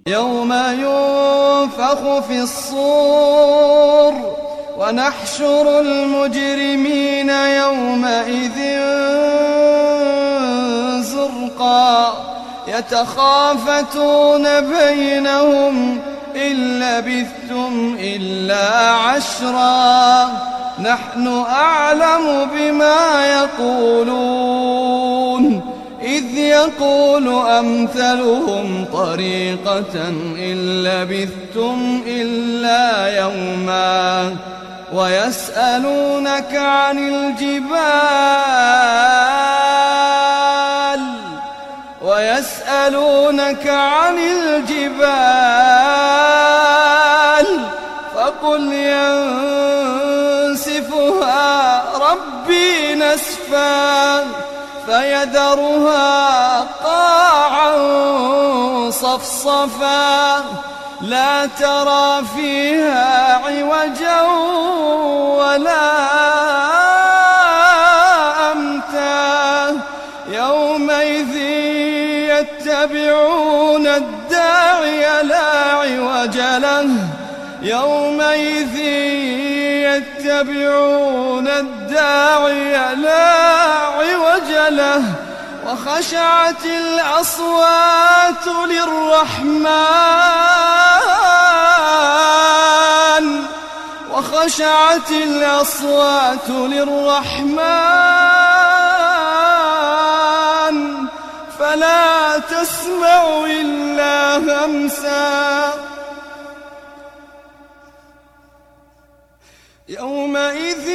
يوم ينفخ في الصور ونحشر المجرمين يومئذ زرقا يتخافتون بينهم إن لبثتم إلا عشرا نحن أعلم بما يقولون إذ يقول أمثلهم طريقة إن لبثتم إلا يوما ويسألونك عن الجبال فقل ينسفها ربي نسفا فيذرها قاعا صفصفا لا ترى فيها عوجا ولا أمتا يومئذ يتبعون الداعي لا عوج له وخشعت الأصوات للرحمن فلا تسمع إلا همسا يومئذ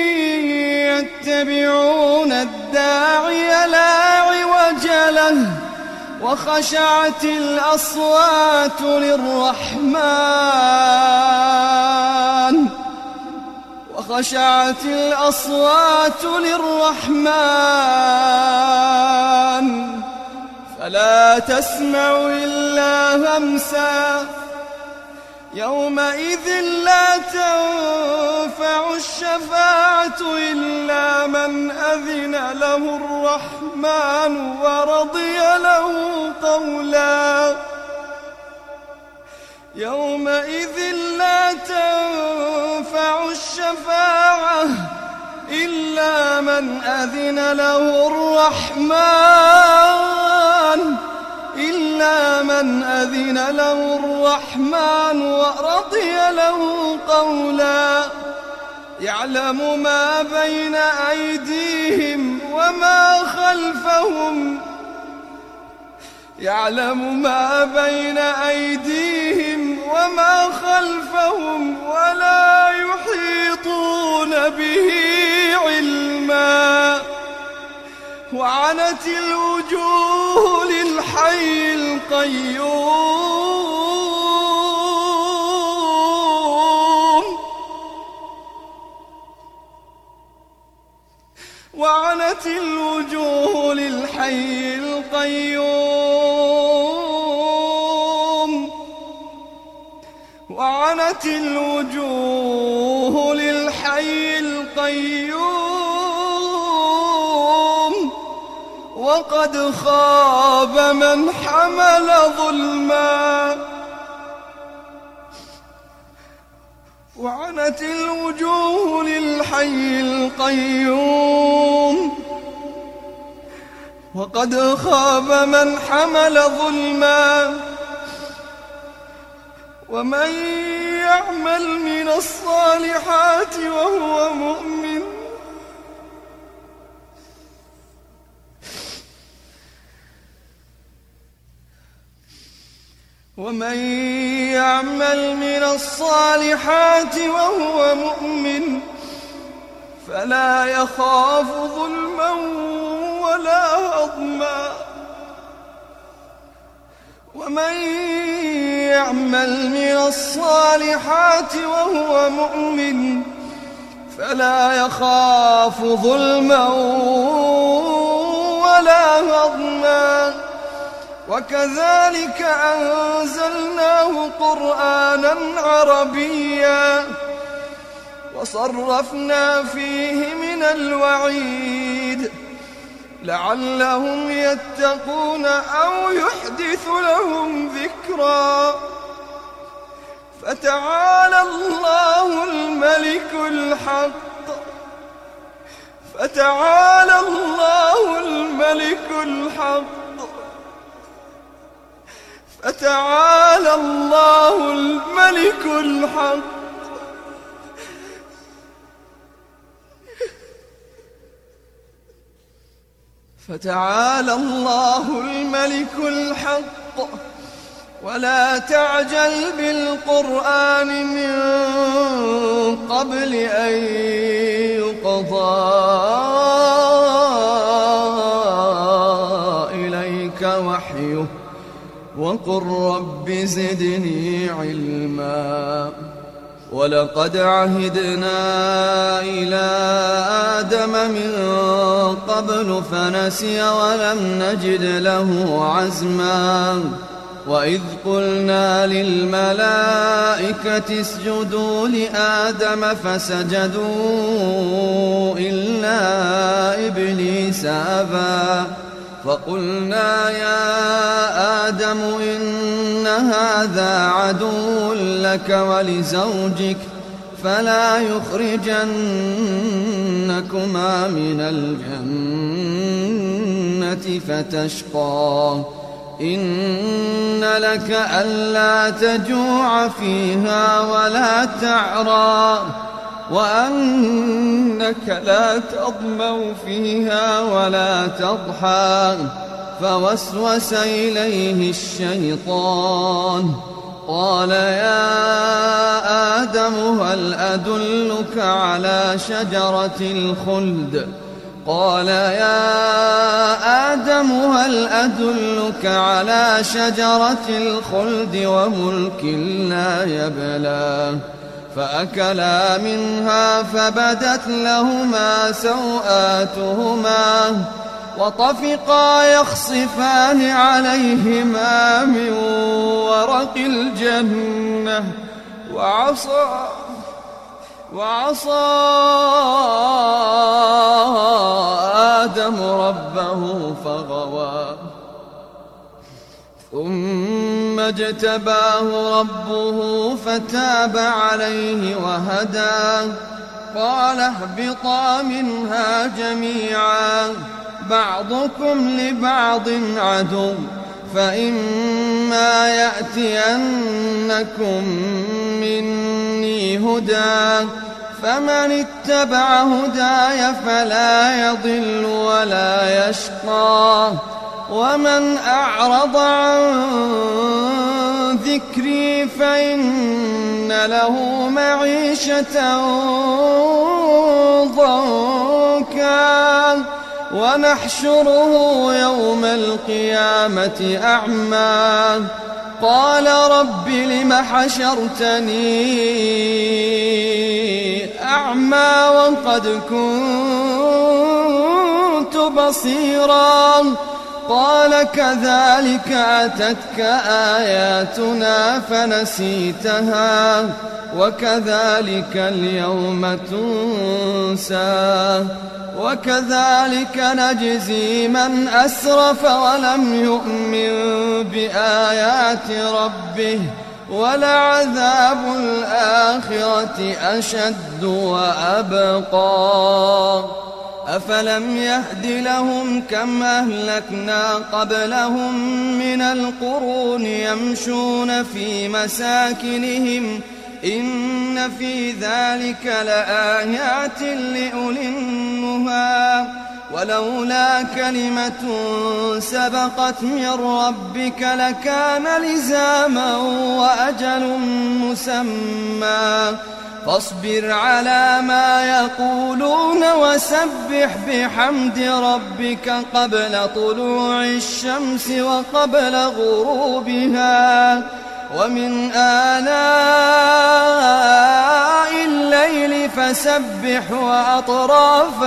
يتبعون الداعي لا عوج له وخشعت الأصوات للرحمن فلا تسمع إلا همسا يومئذ لا تنفع الشفاعة إلا من أذن له الرحمن ورضي له قولا يومئذ لا تنفع الشفاعة إلا من أذن له الرحمن ورضي له قولا يعلم ما بين أيديهم وما خلفهم ولا يحيطون به علما وعنت الوجوه للحي القيوم وقد خاب من حمل ظلما وعنت الوجوه للحي القيوم وقد خاب من حمل ظلما ومن يعمل من الصالحات وهو مؤمن فلا يخاف ظلما ولا هضما ومن يعمل من الصالحات وهو مؤمن فلا يخاف ظلما ولا هضما وكذلك أنزلناه قرآنا عربيا وصرفنا فيه من الوعيد لعلهم يتقون أو يحدث لهم ذكرا. فتعالى الله الملك الحق، فتعالى الله الملك الحق، فتعالى الله الملك الحق. فتعالى الله الملك الحق. ولا تعجل بالقرآن من قبل أن يقضى إليك وحيه وقل رب زدني علما. ولقد عهدنا إلى آدم من قبل فنسي ولم نجد له عزما. وإذ قلنا للملائكة اسجدوا لآدم فسجدوا إلا إبليس أبى. فقلنا يا آدم إن هذا عدو لك ولزوجك فلا يخرجنكما من الجنة فتشقى. إن لك ألا تجوع فيها ولا تعرى وأنك لا تظمأ فيها ولا تضحى. فوسوس إليه الشيطان قال يا آدم هل أدلك على شجرة الخلد؟ قال يا آدم هل أدلك على شجرة الخلد وملك لا يبلى. فأكلا منها فبدت لهما سوآتهما وطفقا يخصفان عليهما من ورق الجنة وعصى آدم ربه فغوى. ثم اجتباه ربه فتاب عليه وهدى. قال اهبطا منها جميعا بعضكم لبعض عدو فإما يأتينكم مني هدى فمن اتبع هداي فلا يضل ولا يشقى ومن أعرض عن ذكري فإن له معيشة ضنكا ونحشره يوم القيامة أعمى قال رب لم حشرتني أعمى وقد كنت بصيرا قال كذلك أتتك آياتنا فنسيتها وكذلك اليوم تنسى وكذلك نجزي من أسرف ولم يؤمن بآيات ربه ولعذاب الآخرة أشد وأبقى أفلم يهد لهم كم أهلكنا قبلهم من القرون يمشون في مساكنهم إن في ذلك لآيات لأولي النهى ولولا كلمة سبقت من ربك لكان لزاما وأجل مسمى فاصبر على ما يقولون وسبح بحمد ربك قبل طلوع الشمس وقبل غروبها ومن آلاء الليل فسبح وأطراف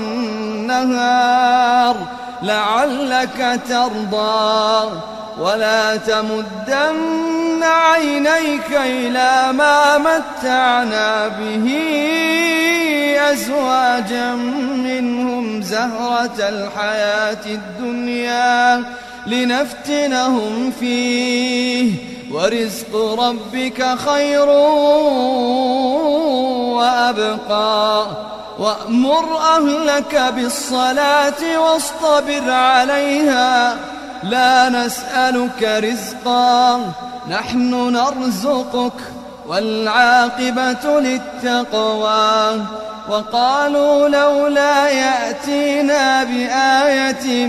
النهار لعلك ترضى ولا تمدن عينيك إلى ما متعنا به أزواجا منهم زهرة الحياة الدنيا لنفتنهم فيه ورزق ربك خير وأبقى وأمر أهلك بالصلاة واصطبر عليها لا نسألك رزقا نحن نرزقك والعاقبة للتقوى وقالوا لولا يأتينا بآية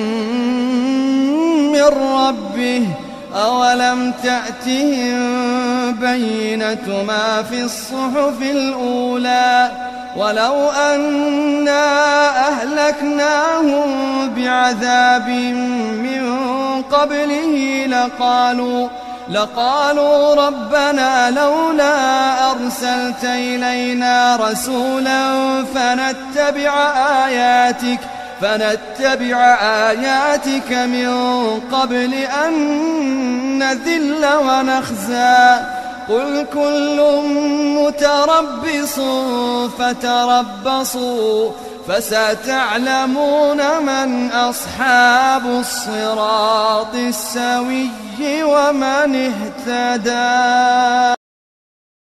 من ربه أولم تأتهم بينة ما في الصحف الأولى ولو أنا أهلكناهم بعذاب من قبله لقالوا ربنا لولا أرسلت إلينا رسولا فنتبع آياتك من قبل أن نذل ونخزى قل كل متربص فتربصوا فستعلمون من أصحاب الصراط السوي ومن اهتدى.